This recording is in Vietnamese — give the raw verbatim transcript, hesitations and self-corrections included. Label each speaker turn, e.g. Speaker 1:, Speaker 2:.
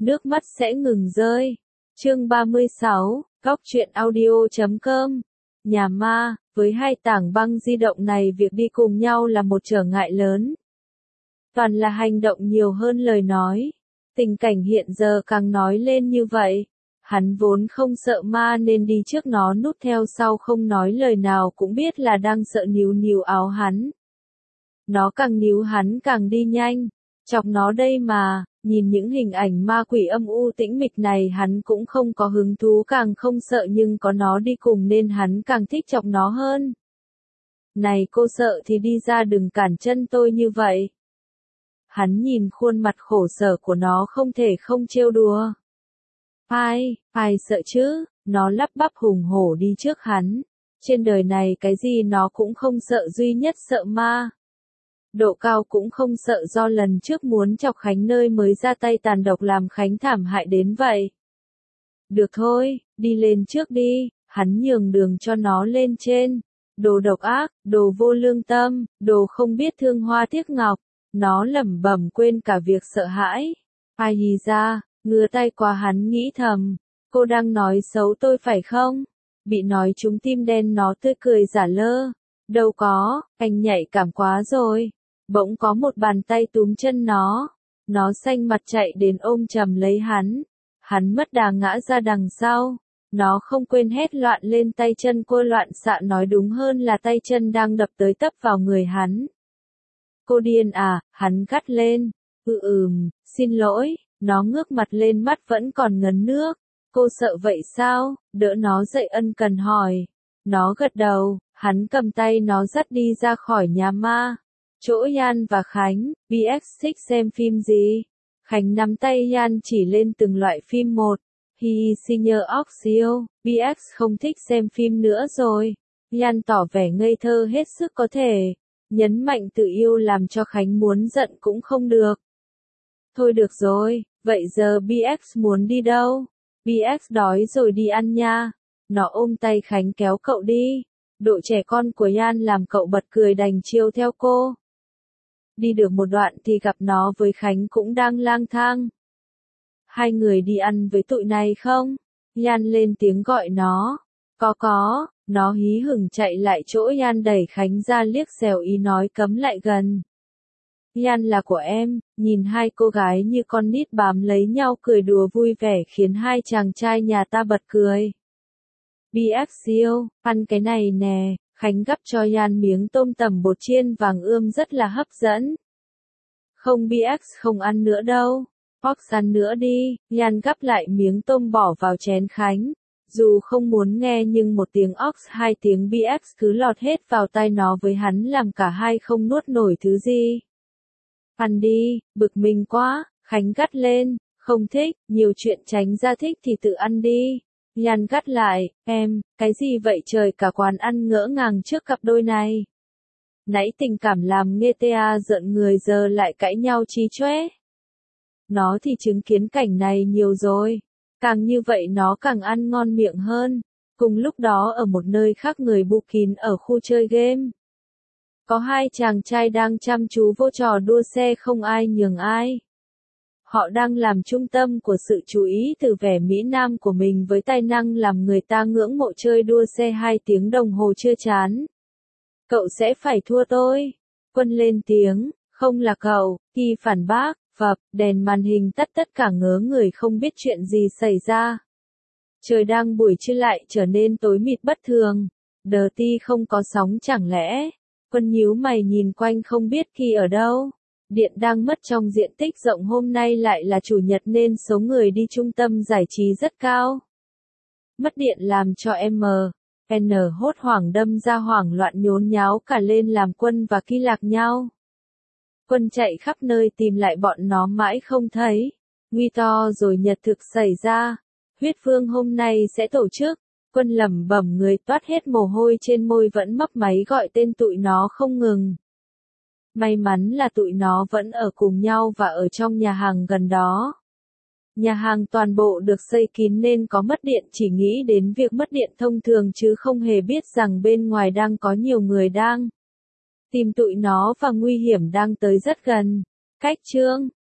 Speaker 1: nước mắt sẽ ngừng rơi. Chương ba mươi sáu, Góc truyện audio chấm com. Nhà ma, với hai tảng băng di động này việc đi cùng nhau là một trở ngại lớn. Toàn là hành động nhiều hơn lời nói. Tình cảnh hiện giờ càng nói lên như vậy. Hắn vốn không sợ ma nên đi trước nó núp theo sau không nói lời nào cũng biết là đang sợ níu níu áo hắn. Nó càng níu hắn càng đi nhanh. Chọc nó đây mà, nhìn những hình ảnh ma quỷ âm u tĩnh mịch này hắn cũng không có hứng thú càng không sợ nhưng có nó đi cùng nên hắn càng thích chọc nó hơn. Này cô sợ thì đi ra đừng cản chân tôi như vậy. Hắn nhìn khuôn mặt khổ sở của nó không thể không trêu đùa. Ai, ai sợ chứ, nó lắp bắp hùng hổ đi trước hắn. Trên đời này cái gì nó cũng không sợ duy nhất sợ ma. Độ cao cũng không sợ do lần trước muốn chọc Khánh nơi mới ra tay tàn độc làm Khánh thảm hại đến vậy. Được thôi, đi lên trước đi, hắn nhường đường cho nó lên trên. Đồ độc ác, đồ vô lương tâm, đồ không biết thương hoa tiếc ngọc. Nó lẩm bẩm quên cả việc sợ hãi. Ai hì ra, ngửa tay qua hắn nghĩ thầm. Cô đang nói xấu tôi phải không? Bị nói trúng tim đen nó tươi cười giả lơ. Đâu có, anh nhạy cảm quá rồi. Bỗng có một bàn tay túm chân nó. Nó xanh mặt chạy đến ôm chầm lấy hắn. Hắn mất đà ngã ra đằng sau. Nó không quên hét loạn lên tay chân cô loạn xạ nói đúng hơn là tay chân đang đập tới tấp vào người hắn. Cô điên à, hắn gắt lên. Ừ ừm, xin lỗi, nó ngước mặt lên mắt vẫn còn ngấn nước. Cô sợ vậy sao? Đỡ nó dậy ân cần hỏi. Nó gật đầu, hắn cầm tay nó dắt đi ra khỏi nhà ma. Chỗ Yan và Khánh, bê ích thích xem phim gì? Khánh nắm tay Yan chỉ lên từng loại phim một. Hi Senior Oxio, bê ích không thích xem phim nữa rồi. Yan tỏ vẻ ngây thơ hết sức có thể. Nhấn mạnh tự yêu làm cho Khánh muốn giận cũng không được. Thôi được rồi, vậy giờ bê ích muốn đi đâu? bê ích đói rồi đi ăn nha. Nó ôm tay Khánh kéo cậu đi. Độ trẻ con của Yan làm cậu bật cười đành chiêu theo cô. Đi được một đoạn thì gặp nó với Khánh cũng đang lang thang. Hai người đi ăn với tụi này không? Yan lên tiếng gọi nó. Có có, nó hí hửng chạy lại chỗ Yan đẩy Khánh ra liếc xèo ý nói cấm lại gần. Yan là của em, nhìn hai cô gái như con nít bám lấy nhau cười đùa vui vẻ khiến hai chàng trai nhà ta bật cười. bê ích siêu, ăn cái này nè, Khánh gắp cho Yan miếng tôm tằm bột chiên vàng ươm rất là hấp dẫn. Không bê ích không ăn nữa đâu, Ox ăn nữa đi, Yan gắp lại miếng tôm bỏ vào chén Khánh. Dù không muốn nghe nhưng một tiếng Ox hai tiếng bê ích cứ lọt hết vào tai nó với hắn làm cả hai không nuốt nổi thứ gì. Ăn đi, bực mình quá, Khánh gắt lên, không thích, nhiều chuyện tránh ra thích thì tự ăn đi. Yan gắt lại, em, cái gì vậy trời cả quán ăn ngỡ ngàng trước cặp đôi này. Nãy tình cảm làm nghe ta giận người giờ lại cãi nhau chí chóe. Nó thì chứng kiến cảnh này nhiều rồi, càng như vậy nó càng ăn ngon miệng hơn. Cùng lúc đó ở một nơi khác người bu kín ở khu chơi game. Có hai chàng trai đang chăm chú vô trò đua xe không ai nhường ai. Họ đang làm trung tâm của sự chú ý từ vẻ mỹ nam của mình với tài năng làm người ta ngưỡng mộ chơi đua xe hai tiếng đồng hồ chưa chán. Cậu sẽ phải thua tôi. Quân lên tiếng, không là cậu, Kỳ phản bác, phập, đèn màn hình tắt tất cả ngớ người không biết chuyện gì xảy ra. Trời đang buổi trưa lại trở nên tối mịt bất thường. Đờ ti không có sóng chẳng lẽ. Quân nhíu mày nhìn quanh không biết Kỳ ở đâu. Điện đang mất trong diện tích rộng hôm nay lại là chủ nhật nên số người đi trung tâm giải trí rất cao. Mất điện làm cho M. N hốt hoảng đâm ra hoảng loạn nhốn nháo cả lên làm Quân và Kỳ lạc nhau. Quân chạy khắp nơi tìm lại bọn nó mãi không thấy. Nguy to rồi nhật thực xảy ra. Huyết Vương hôm nay sẽ tổ chức. Quân lẩm bẩm người toát hết mồ hôi trên môi vẫn mấp máy gọi tên tụi nó không ngừng. May mắn là tụi nó vẫn ở cùng nhau và ở trong nhà hàng gần đó. Nhà hàng toàn bộ được xây kín nên có mất điện chỉ nghĩ đến việc mất điện thông thường chứ không hề biết rằng bên ngoài đang có nhiều người đang tìm tụi nó và nguy hiểm đang tới rất gần. Cách chương